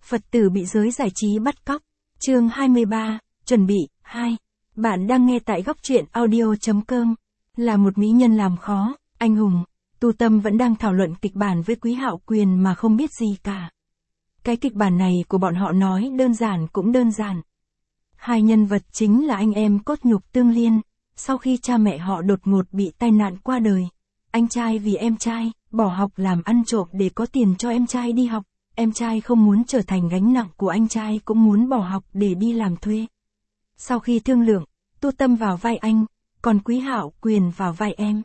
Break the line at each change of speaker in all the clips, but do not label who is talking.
Phật tử bị giới giải trí bắt cóc. Chương 23, chuẩn bị, 2. Bạn đang nghe tại góc truyện audio.com. Là một mỹ nhân làm khó, anh hùng, Tu Tâm vẫn đang thảo luận kịch bản với Quý Hạo Quyền mà không biết gì cả. Cái kịch bản này của bọn họ nói đơn giản cũng đơn giản. Hai nhân vật chính là anh em cốt nhục tương liên, sau khi cha mẹ họ đột ngột bị tai nạn qua đời. Anh trai vì em trai, bỏ học làm ăn trộm để có tiền cho em trai đi học. Em trai không muốn trở thành gánh nặng của anh trai cũng muốn bỏ học để đi làm thuê. Sau khi thương lượng, Tu Tâm vào vai anh, còn Quý Hạo Quyền vào vai em.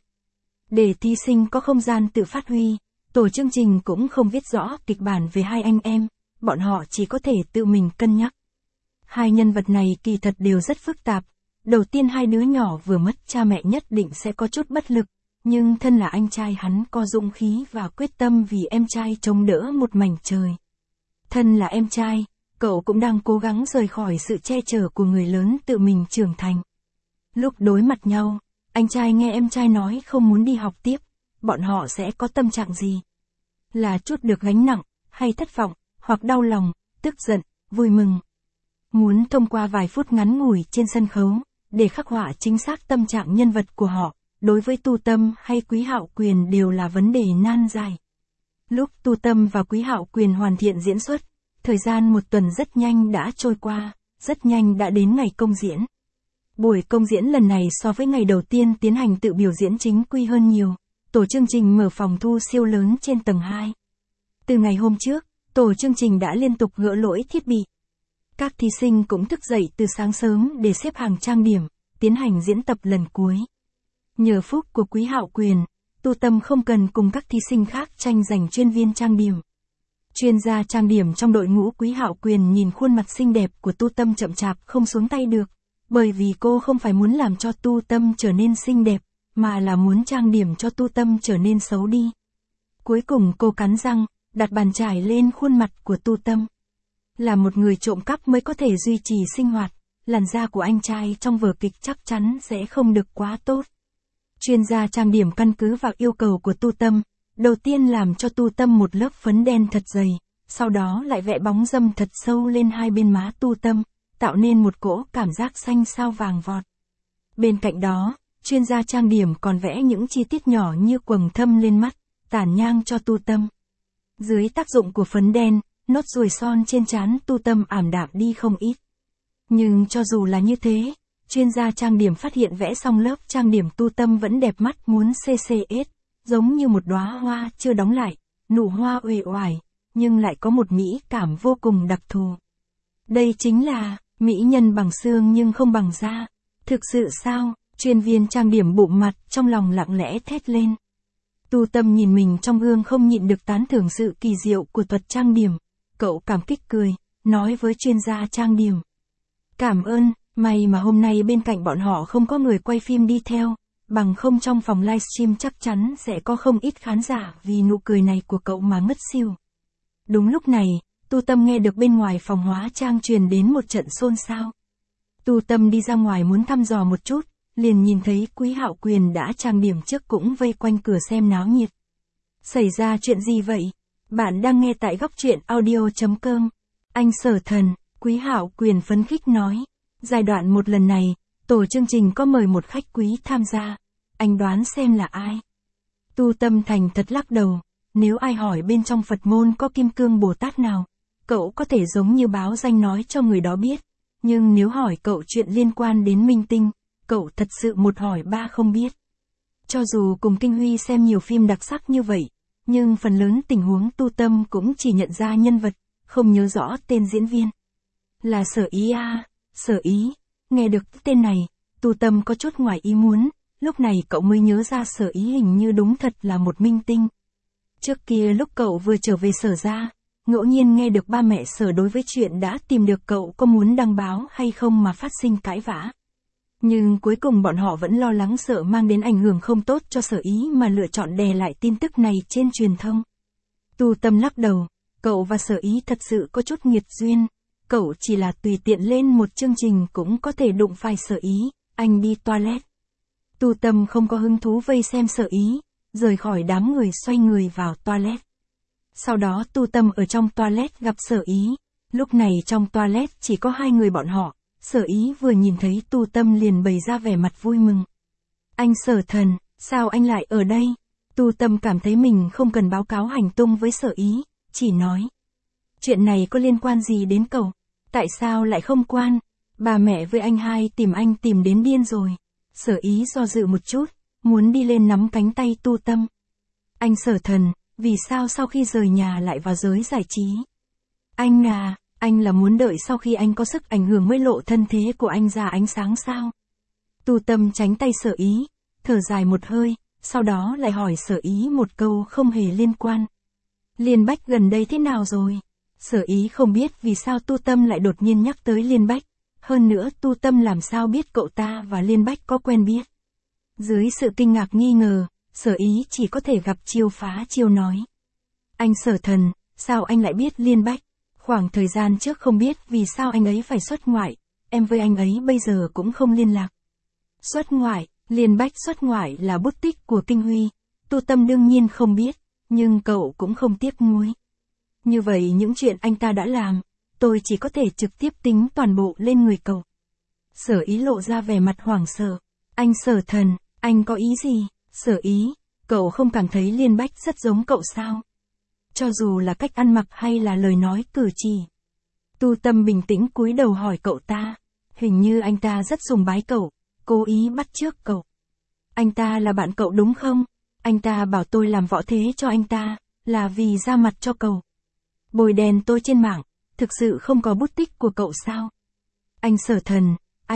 Để thí sinh có không gian tự phát huy, tổ chương trình cũng không viết rõ kịch bản về hai anh em, bọn họ chỉ có thể tự mình cân nhắc. Hai nhân vật này kỳ thật đều rất phức tạp. Đầu tiên hai đứa nhỏ vừa mất cha mẹ nhất định sẽ có chút bất lực, nhưng thân là anh trai hắn có dũng khí và quyết tâm vì em trai chống đỡ một mảnh trời. Thân là em trai, cậu cũng đang cố gắng rời khỏi sự che chở của người lớn tự mình trưởng thành. Lúc đối mặt nhau, anh trai nghe em trai nói không muốn đi học tiếp, bọn họ sẽ có tâm trạng gì? Là trút được gánh nặng, hay thất vọng, hoặc đau lòng, tức giận, vui mừng? Muốn thông qua vài phút ngắn ngủi trên sân khấu, để khắc họa chính xác tâm trạng nhân vật của họ, đối với Tu Tâm hay Quý Hạo Quyền đều là vấn đề nan giải. Lúc Tu Tâm và Quý Hạo Quyền hoàn thiện diễn xuất, thời gian một tuần rất nhanh đã trôi qua, rất nhanh đã đến ngày công diễn. Buổi công diễn lần này so với ngày đầu tiên tiến hành tự biểu diễn chính quy hơn nhiều, tổ chương trình mở phòng thu siêu lớn trên tầng 2. Từ ngày hôm trước, tổ chương trình đã liên tục gỡ lỗi thiết bị. Các thí sinh cũng thức dậy từ sáng sớm để xếp hàng trang điểm, tiến hành diễn tập lần cuối. Nhờ phúc của Quý Hạo Quyền, Tu Tâm không cần cùng các thí sinh khác tranh giành chuyên viên trang điểm. Chuyên gia trang điểm trong đội ngũ Quý Hạo Quyền nhìn khuôn mặt xinh đẹp của Tu Tâm chậm chạp không xuống tay được, bởi vì cô không phải muốn làm cho Tu Tâm trở nên xinh đẹp, mà là muốn trang điểm cho Tu Tâm trở nên xấu đi. Cuối cùng cô cắn răng, đặt bàn chải lên khuôn mặt của Tu Tâm. Là một người trộm cắp mới có thể duy trì sinh hoạt, làn da của anh trai trong vở kịch chắc chắn sẽ không được quá tốt. Chuyên gia trang điểm căn cứ vào yêu cầu của Tu Tâm, đầu tiên làm cho Tu Tâm một lớp phấn đen thật dày, sau đó lại vẽ bóng râm thật sâu lên hai bên má Tu Tâm, tạo nên một cỗ cảm giác xanh sao vàng vọt. Bên cạnh đó, chuyên gia trang điểm còn vẽ những chi tiết nhỏ như quầng thâm lên mắt, tản nhang cho Tu Tâm. Dưới tác dụng của phấn đen, nốt ruồi son trên trán Tu Tâm ảm đạm đi không ít. Nhưng cho dù là như thế, chuyên gia trang điểm phát hiện vẽ xong lớp trang điểm Tu Tâm vẫn đẹp mắt muốn CCS, giống như một đóa hoa chưa đóng lại, nụ hoa uể oải, nhưng lại có một mỹ cảm vô cùng đặc thù. Đây chính là mỹ nhân bằng xương nhưng không bằng da. Thực sự sao? Chuyên viên trang điểm bụm mặt trong lòng lặng lẽ thét lên. Tu Tâm nhìn mình trong gương không nhịn được tán thưởng sự kỳ diệu của thuật trang điểm. Cậu cảm kích cười, nói với chuyên gia trang điểm. Cảm ơn, may mà hôm nay bên cạnh bọn họ không có người quay phim đi theo, bằng không trong phòng livestream chắc chắn sẽ có không ít khán giả vì nụ cười này của cậu mà ngất xỉu. Đúng lúc này, Tu Tâm nghe được bên ngoài phòng hóa trang truyền đến một trận xôn xao. Tu Tâm đi ra ngoài muốn thăm dò một chút, liền nhìn thấy Quý Hạo Quyền đã trang điểm trước cũng vây quanh cửa xem náo nhiệt. Xảy ra chuyện gì vậy? Bạn đang nghe tại góc truyện audio.com. Anh Sở Thần, Quý Hạo Quyền phấn khích nói. Giai đoạn một lần này, tổ chương trình có mời một khách quý tham gia. Anh đoán xem là ai? Tu Tâm thành thật lắc đầu. Nếu ai hỏi bên trong Phật môn có Kim Cương Bồ Tát nào, cậu có thể giống như báo danh nói cho người đó biết. Nhưng nếu hỏi cậu chuyện liên quan đến minh tinh, cậu thật sự một hỏi ba không biết. Cho dù cùng Kinh Huy xem nhiều phim đặc sắc như vậy, nhưng phần lớn tình huống Tu Tâm cũng chỉ nhận ra nhân vật, không nhớ rõ tên diễn viên. Là Sở Ý à? Sở Ý. Nghe được tên này, Tu Tâm có chút ngoài ý muốn, lúc này cậu mới nhớ ra Sở Ý hình như đúng thật là một minh tinh. Trước kia lúc cậu vừa trở về Sở ra, ngẫu nhiên nghe được ba mẹ Sở đối với chuyện đã tìm được cậu có muốn đăng báo hay không mà phát sinh cãi vã. Nhưng cuối cùng bọn họ vẫn lo lắng sợ mang đến ảnh hưởng không tốt cho Sở Ý mà lựa chọn đè lại tin tức này trên truyền thông. Tu Tâm lắc đầu, cậu và Sở Ý thật sự có chút nghiệt duyên, cậu chỉ là tùy tiện lên một chương trình cũng có thể đụng phải Sở Ý, anh đi toilet. Tu Tâm không có hứng thú vây xem Sở Ý, rời khỏi đám người xoay người vào toilet. Sau đó Tu Tâm ở trong toilet gặp Sở Ý, Lúc này trong toilet chỉ có hai người bọn họ, Sở Ý vừa nhìn thấy Tu Tâm liền bày ra vẻ mặt vui mừng. Anh Sở Thần, sao anh lại ở đây? Tu Tâm cảm thấy mình không cần báo cáo hành tung với Sở Ý, chỉ nói. Chuyện này có liên quan gì đến cậu? Tại sao lại không quan? Bà mẹ với anh hai tìm anh tìm đến điên rồi. Sở Ý do dự một chút, muốn đi lên nắm cánh tay Tu Tâm. Anh Sở Thần, vì sao sau khi rời nhà lại vào giới giải trí? Anh à, anh là muốn đợi sau khi anh có sức ảnh hưởng mới lộ thân thế của anh ra ánh sáng sao? Tu Tâm tránh tay Sở Ý, thở dài một hơi, sau đó lại hỏi Sở Ý một câu không hề liên quan. Liên Bách gần đây thế nào rồi? Sở Ý không biết vì sao Tu Tâm lại đột nhiên nhắc tới Liên Bách, hơn nữa Tu Tâm làm sao biết cậu ta và Liên Bách có quen biết. Dưới sự kinh ngạc nghi ngờ, Sở Ý chỉ có thể gặp chiêu phá chiêu nói. Anh Sở Thần, sao anh lại biết Liên Bách? Khoảng thời gian trước không biết vì sao anh ấy phải xuất ngoại, em với anh ấy bây giờ cũng không liên lạc. Xuất ngoại, Liên Bách xuất ngoại là bút tích của Kinh Huy, Tu Tâm đương nhiên không biết, nhưng cậu cũng không tiếc nuối. Như vậy những chuyện anh ta đã làm, tôi chỉ có thể trực tiếp tính toàn bộ lên người cậu. Sở Ý lộ ra vẻ mặt hoảng sợ. Anh Sở Thần, anh có ý gì? Sở Ý, cậu không cảm thấy Liên Bách rất giống cậu sao? Cho dù là cách ăn mặc hay là lời nói cử chỉ. Tu Tâm bình tĩnh cúi đầu hỏi cậu ta. Hình như anh ta rất sùng bái cậu, cố ý bắt chước cậu. Anh ta là bạn cậu đúng không? Anh ta bảo tôi làm võ thế cho anh ta, là vì ra mặt cho cậu. Bồi đèn tôi trên mạng, thực sự không có bút tích của cậu sao? Anh Sở Thần,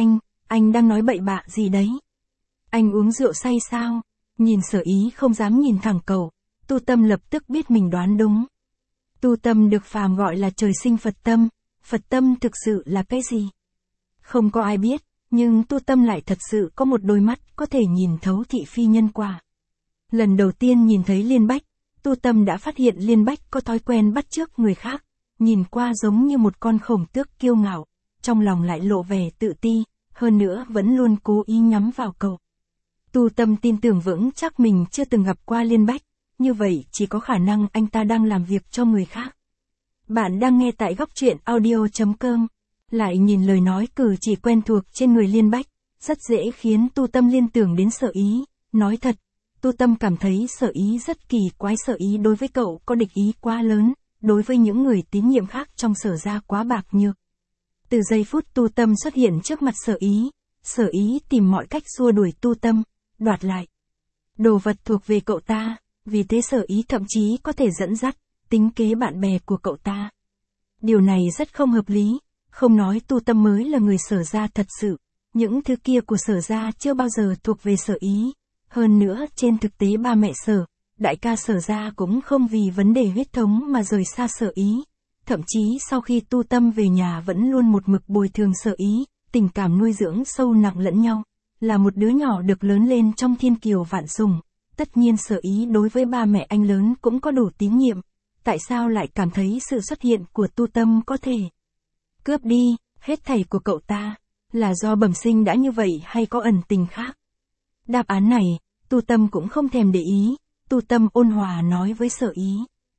anh đang nói bậy bạ gì đấy? Anh uống rượu say sao? Nhìn Sở Ý không dám nhìn thẳng cậu, Tu Tâm lập tức biết mình đoán đúng. Tu Tâm được phàm gọi là trời sinh Phật tâm thực sự là cái gì? Không có ai biết, nhưng Tu Tâm lại thật sự có một đôi mắt có thể nhìn thấu thị phi nhân quả. Lần đầu tiên nhìn thấy Liên Bách, Tu Tâm đã phát hiện Liên Bách có thói quen bắt chước người khác, nhìn qua giống như một con khổng tước kiêu ngạo, trong lòng lại lộ vẻ tự ti, hơn nữa vẫn luôn cố ý nhắm vào cậu. Tu Tâm tin tưởng vững chắc mình chưa từng gặp qua Liên Bách, như vậy chỉ có khả năng anh ta đang làm việc cho người khác. Bạn đang nghe tại góc truyện audio.com, lại nhìn lời nói cử chỉ quen thuộc trên người Liên Bách, rất dễ khiến Tu Tâm liên tưởng đến Sở Ý. Nói thật, Tu Tâm cảm thấy Sở Ý rất kỳ quái. Sở Ý đối với cậu có địch ý quá lớn, đối với những người tín nhiệm khác trong Sở gia quá bạc nhược. Từ giây phút Tu Tâm xuất hiện trước mặt Sở Ý tìm mọi cách xua đuổi Tu Tâm, đoạt lại đồ vật thuộc về cậu ta, vì thế Sở Ý thậm chí có thể dẫn dắt, tính kế bạn bè của cậu ta. Điều này rất không hợp lý, không nói Tu Tâm mới là người Sở gia thật sự, những thứ kia của Sở gia chưa bao giờ thuộc về Sở Ý. Hơn nữa trên thực tế ba mẹ Sở, đại ca Sở gia cũng không vì vấn đề huyết thống mà rời xa Sở Ý. Thậm chí sau khi Tu Tâm về nhà vẫn luôn một mực bồi thường Sở Ý, tình cảm nuôi dưỡng sâu nặng lẫn nhau. Là một đứa nhỏ được lớn lên trong thiên kiều vạn sủng, tất nhiên Sở Ý đối với ba mẹ anh lớn cũng có đủ tín nhiệm. Tại sao lại cảm thấy sự xuất hiện của Tu Tâm có thể cướp đi hết thảy của cậu ta, là do bẩm sinh đã như vậy hay có ẩn tình khác? Đáp án này, Tu Tâm cũng không thèm để ý. Tu Tâm ôn hòa nói với Sở Ý.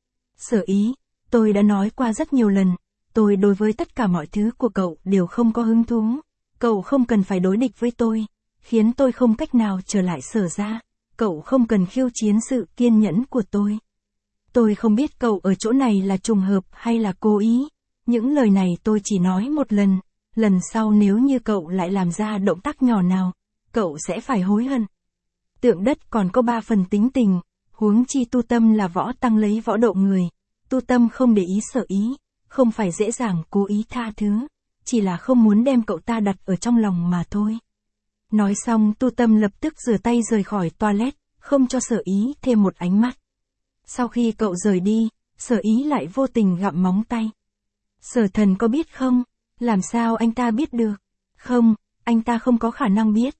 Sở Ý, tôi đã nói qua rất nhiều lần, tôi đối với tất cả mọi thứ của cậu đều không có hứng thú. Cậu không cần phải đối địch với tôi, khiến tôi không cách nào trở lại Sở gia. Cậu không cần khiêu chiến sự kiên nhẫn của tôi. Tôi không biết cậu ở chỗ này là trùng hợp hay là cố ý. Những lời này tôi chỉ nói một lần sau nếu như cậu lại làm ra động tác nhỏ nào, cậu sẽ phải hối hận. Tượng đất còn có 3 phần tính tình, huống chi Tu Tâm là võ tăng lấy võ độ người. Tu Tâm không để ý Sở Ý, không phải dễ dàng cố ý tha thứ, chỉ là không muốn đem cậu ta đặt ở trong lòng mà thôi. Nói xong Tu Tâm lập tức rửa tay rời khỏi toilet, không cho Sở Ý thêm một ánh mắt. Sau khi cậu rời đi, Sở Ý lại vô tình gặm móng tay. Sở Thần có biết không? Làm sao anh ta biết được? Không, anh ta không có khả năng biết.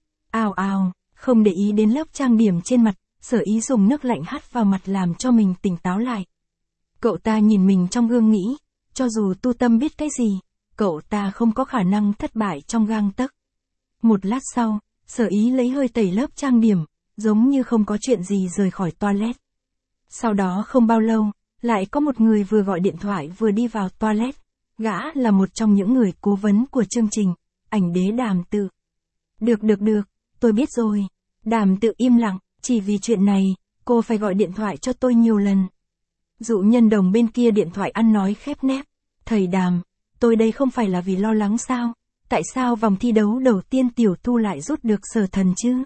Không để ý đến lớp trang điểm trên mặt, Sở Ý dùng nước lạnh hắt vào mặt làm cho mình tỉnh táo lại. Cậu ta nhìn mình trong gương nghĩ, cho dù Tu Tâm biết cái gì, cậu ta không có khả năng thất bại trong gang tấc. Một lát sau, Sở Ý lấy hơi tẩy lớp trang điểm, giống như không có chuyện gì rời khỏi toilet. Sau đó không bao lâu, lại có một người vừa gọi điện thoại vừa đi vào toilet. Gã là một trong những người cố vấn của chương trình, ảnh đế Đàm Tự. Được, tôi biết rồi. Đàm Tự im lặng, chỉ vì chuyện này, cô phải gọi điện thoại cho tôi nhiều lần. Dụ Nhân Đồng bên kia điện thoại ăn nói khép nép. Thầy Đàm, tôi đây không phải là vì lo lắng sao? Tại sao vòng thi đấu đầu tiên Tiểu Thu lại rút được Sở Thần chứ?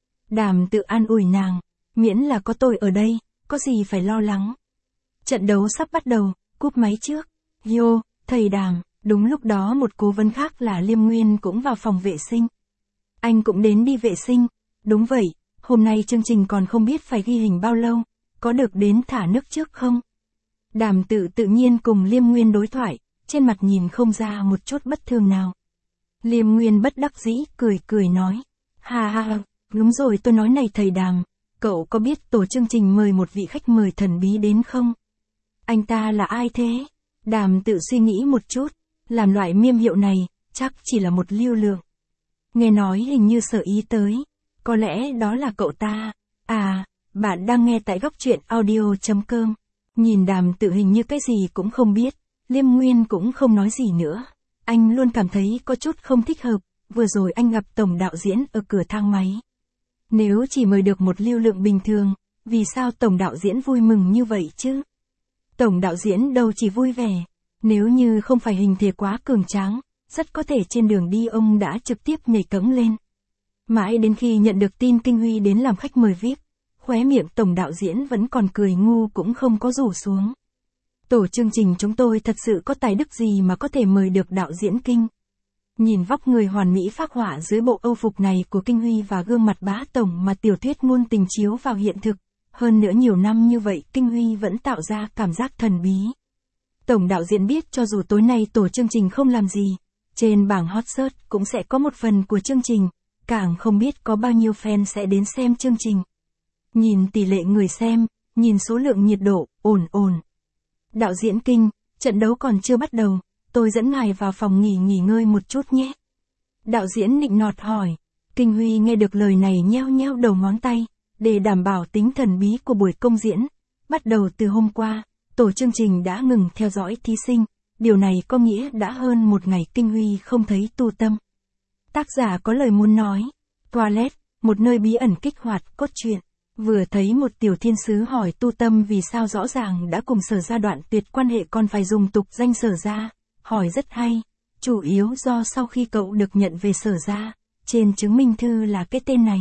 Đàm Tự an ủi nàng, miễn là có tôi ở đây, có gì phải lo lắng. Trận đấu sắp bắt đầu, cúp máy trước. Yo, thầy Đàm, đúng lúc đó một cố vấn khác là Liêm Nguyên cũng vào phòng vệ sinh. Anh cũng đến đi vệ sinh. Đúng vậy, hôm nay chương trình còn không biết phải ghi hình bao lâu, có được đến thả nước trước không? Đàm Tự tự nhiên cùng Liêm Nguyên đối thoại, trên mặt nhìn không ra một chút bất thường nào. Liêm Nguyên bất đắc dĩ, cười nói. Ha, đúng rồi, tôi nói này thầy Đàm, cậu có biết tổ chương trình mời một vị khách mời thần bí đến không? Anh ta là ai thế? Đàm Tự suy nghĩ một chút, làm loại miêm hiệu này, chắc chỉ là một lưu lượng. Nghe nói hình như Sở Ý tới, có lẽ đó là cậu ta. À, bạn đang nghe tại góc truyện audio.com. Nhìn Đàm Tự hình như cái gì cũng không biết, Liêm Nguyên cũng không nói gì nữa. Anh luôn cảm thấy có chút không thích hợp, vừa rồi anh gặp tổng đạo diễn ở cửa thang máy. Nếu chỉ mời được một lưu lượng bình thường, vì sao tổng đạo diễn vui mừng như vậy chứ? Tổng đạo diễn đâu chỉ vui vẻ, nếu như không phải hình thể quá cường tráng, rất có thể trên đường đi ông đã trực tiếp nhảy cẫng lên. Mãi đến khi nhận được tin Kinh Huy đến làm khách mời VIP, khóe miệng tổng đạo diễn vẫn còn cười ngu cũng không có rủ xuống. Tổ chương trình chúng tôi thật sự có tài đức gì mà có thể mời được đạo diễn Kinh. Nhìn vóc người hoàn mỹ phác họa dưới bộ âu phục này của Kinh Huy và gương mặt bá tổng mà tiểu thuyết ngôn tình chiếu vào hiện thực, hơn nữa nhiều năm như vậy Kinh Huy vẫn tạo ra cảm giác thần bí. Tổng đạo diễn biết cho dù tối nay tổ chương trình không làm gì, trên bảng hot search cũng sẽ có một phần của chương trình, càng không biết có bao nhiêu fan sẽ đến xem chương trình. Nhìn tỷ lệ người xem, nhìn số lượng nhiệt độ, ổn. Đạo diễn Kinh, trận đấu còn chưa bắt đầu, tôi dẫn ngài vào phòng nghỉ ngơi một chút nhé. Đạo diễn nịnh nọt hỏi. Kinh Huy nghe được lời này nheo đầu ngón tay, để đảm bảo tính thần bí của buổi công diễn. Bắt đầu từ hôm qua, tổ chương trình đã ngừng theo dõi thí sinh, điều này có nghĩa đã hơn một ngày Kinh Huy không thấy tu tâm. Tác giả có lời muốn nói. Toilet, một nơi bí ẩn kích hoạt cốt truyện. Vừa thấy một tiểu thiên sứ hỏi tu tâm vì sao rõ ràng đã cùng Sở Gia đoạn tuyệt quan hệ còn phải dùng tục danh Sở Gia. Hỏi rất hay, chủ yếu do sau khi cậu được nhận về Sở Gia, trên chứng minh thư là cái tên này.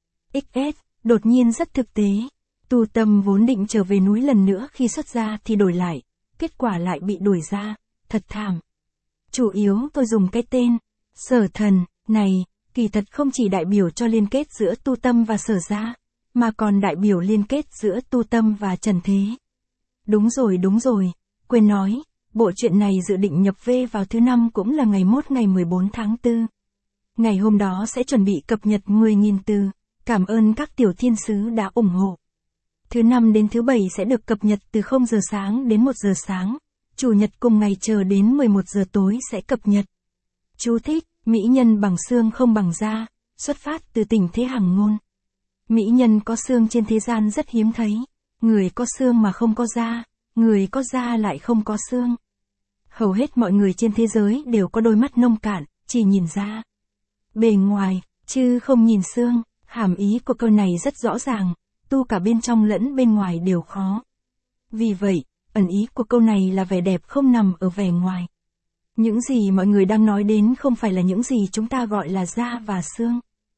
XS, đột nhiên rất thực tế. Tu tâm vốn định trở về núi lần nữa khi xuất gia thì đổi lại, kết quả lại bị đuổi ra, thật thảm. Chủ yếu tôi dùng cái tên Sở Thần này, kỳ thật không chỉ đại biểu cho liên kết giữa tu tâm và Sở Gia, mà còn đại biểu liên kết giữa tu tâm và trần thế. Đúng rồi, quên nói, bộ truyện này dự định nhập V vào thứ 5 cũng là ngày 14 tháng 4. Ngày hôm đó sẽ chuẩn bị cập nhật 10.000 từ, cảm ơn các tiểu thiên sứ đã ủng hộ. Thứ 5 đến thứ 7 sẽ được cập nhật từ 0 giờ sáng đến 1 giờ sáng, chủ nhật cùng ngày chờ đến 11 giờ tối sẽ cập nhật. Chú thích, mỹ nhân bằng xương không bằng da, xuất phát từ tình thế Hằng Ngôn. Mỹ nhân có xương trên thế gian rất hiếm thấy, người có xương mà không có da, người có da lại không có xương. Hầu hết mọi người trên thế giới đều có đôi mắt nông cạn, chỉ nhìn da bề ngoài, chứ không nhìn xương. Hàm ý của câu này rất rõ ràng, tu cả bên trong lẫn bên ngoài đều khó. Vì vậy, ẩn ý của câu này là vẻ đẹp không nằm ở vẻ ngoài. Những gì mọi người đang nói đến không phải là những gì chúng ta gọi là da và xương.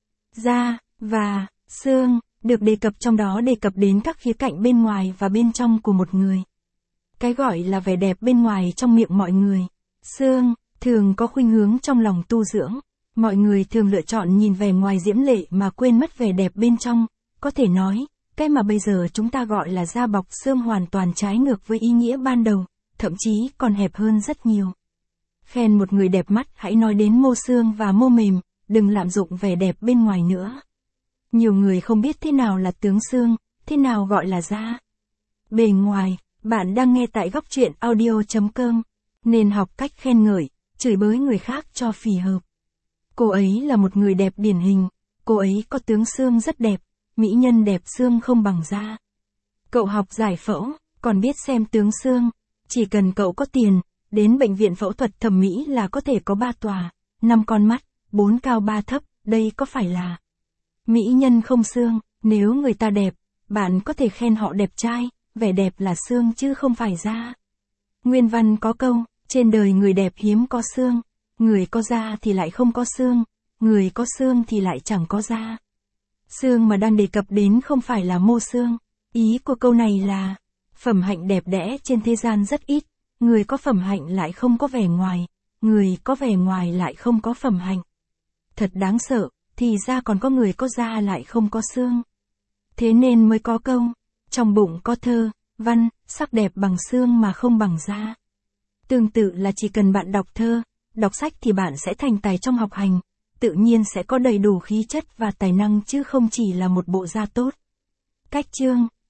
Da và xương được đề cập trong đó đề cập đến các khía cạnh bên ngoài và bên trong của một người. Cái gọi là vẻ đẹp bên ngoài trong miệng mọi người, xương, thường có khuynh hướng trong lòng tu dưỡng. Mọi người thường lựa chọn nhìn vẻ ngoài diễm lệ mà quên mất vẻ đẹp bên trong. Có thể nói, cái mà bây giờ chúng ta gọi là da bọc xương hoàn toàn trái ngược với ý nghĩa ban đầu, thậm chí còn hẹp hơn rất nhiều. Khen một người đẹp mắt hãy nói đến mô xương và mô mềm, đừng lạm dụng vẻ đẹp bên ngoài nữa. Nhiều người không biết thế nào là tướng xương, thế nào gọi là da bề ngoài. Bạn đang nghe tại góc truyện audio.com, nên học cách khen ngợi, chửi bới người khác cho phì hợp. Cô ấy là một người đẹp điển hình, cô ấy có tướng xương rất đẹp, mỹ nhân đẹp xương không bằng da. Cậu học giải phẫu, còn biết xem tướng xương, chỉ cần cậu có tiền, Đến bệnh viện phẫu thuật thẩm mỹ là có thể có 3 tòa, 5 con mắt, 4 cao 3 thấp, đây có phải là mỹ nhân không xương? Nếu người ta đẹp, bạn có thể khen họ đẹp trai, vẻ đẹp là xương chứ không phải da. Nguyên văn có câu, trên đời người đẹp hiếm có xương, người có da thì lại không có xương, người có xương thì lại chẳng có da. Xương mà đang đề cập đến không phải là mô xương, ý của câu này là, phẩm hạnh đẹp đẽ trên thế gian rất ít, người có phẩm hạnh lại không có vẻ ngoài, người có vẻ ngoài lại không có phẩm hạnh. Thật đáng sợ, thì ra còn có người có da lại không có xương. Thế nên mới có câu, trong bụng có thơ, văn, sắc đẹp bằng xương mà không bằng da. Tương tự là chỉ cần bạn đọc thơ, đọc sách thì bạn sẽ thành tài trong học hành, tự nhiên sẽ có đầy đủ khí chất và tài năng chứ không chỉ là một bộ da tốt. Cách chương